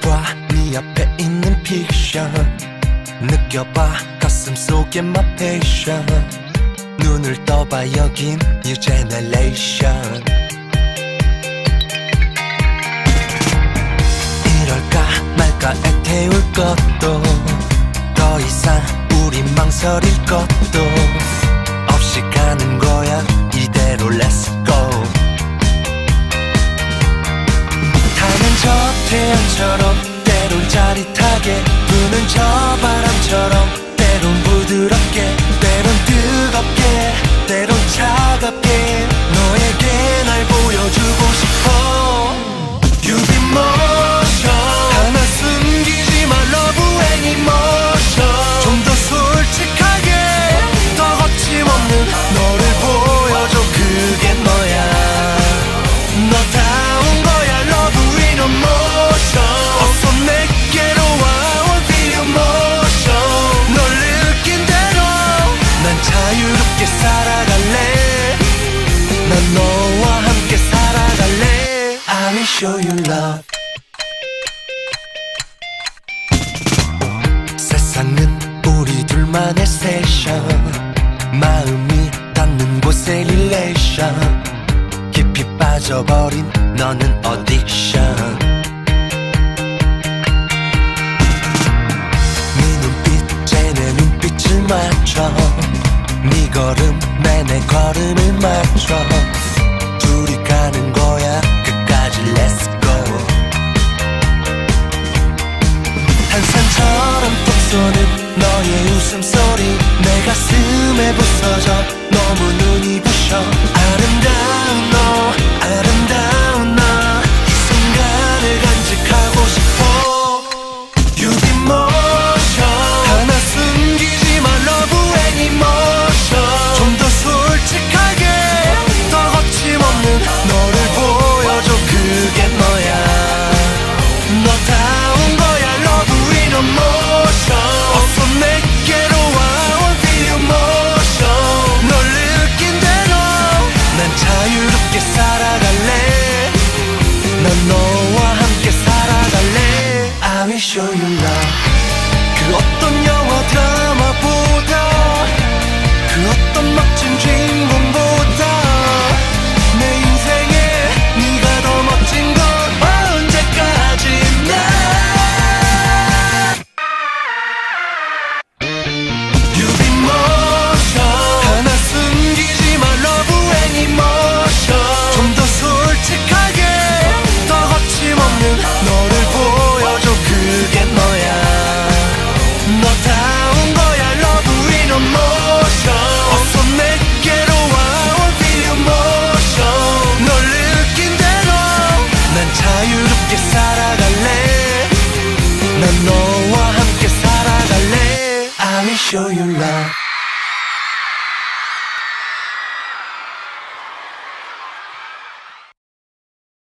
봐 네 앞에 있는 픽션 느껴봐 가슴 속에 my passion 눈을 떠봐 여긴 new generation 이럴까 말까 애태울 것도 더 이상 우리 망설일 것도 없이 가는 거야 이대로 let's go 타는 저 태양처럼 때론 짜릿하게 부는 저 바람처럼 때론 부드럽게 때론 뜨겁게 때론 차갑게 너에게 날 보여주고 싶어 You be motion 하나 숨기지 마 love and emotion 좀 더 솔직하게 더 거침없는 너를 보여줘 그게 너야 너다운 거야 love in emotion 어서 내게로 와 I feel emotion 널 느낀 대로 난 자유롭게 살아갈래 난 너와 함께 살아갈래 I will show you love 세상은 우리 둘만의 세션 마음이 닿는 곳에 릴레이션 깊이 빠져버린 너는 어딕션 네 눈빛에 내 눈빛을 맞춰 네 걸음에 내 걸음을 맞춰 둘이 가는 거야 끝까지 let's go 한 산처럼 톡 쏘는 너의 웃음소리 내 가슴에 부서져 너무 눈이 부셔 아름다운 너 아름다운 너 이 순간을 간직하고 싶어 You be motion 하나 숨기지 마 love and emotion 좀 더 솔직하게 더 거침없는 너를 보여줘 그게 너야 너다운 거야 love in emotion 어서 내게로 와 I feel emotion 널 느낀 대로 난 자유롭게 살아갈래 난 너와 함께 살아갈래 I will show you love 그 어떤 영화 드라마보다 그 어떤 멋진 주인공보다 내 인생에 네가 더 멋진 건 언제까지나 You be motion 하나 숨기지 마 love and emotion 좀 더 솔직하게 더 거침없는 너를 보여줘 그게 너야 너다운 거야 love in emotion 어서 내게로 와 I feel emotion 널 느낀 대로 난 자유롭게 살아갈래 난 너와 함께 살아갈래 I will show you love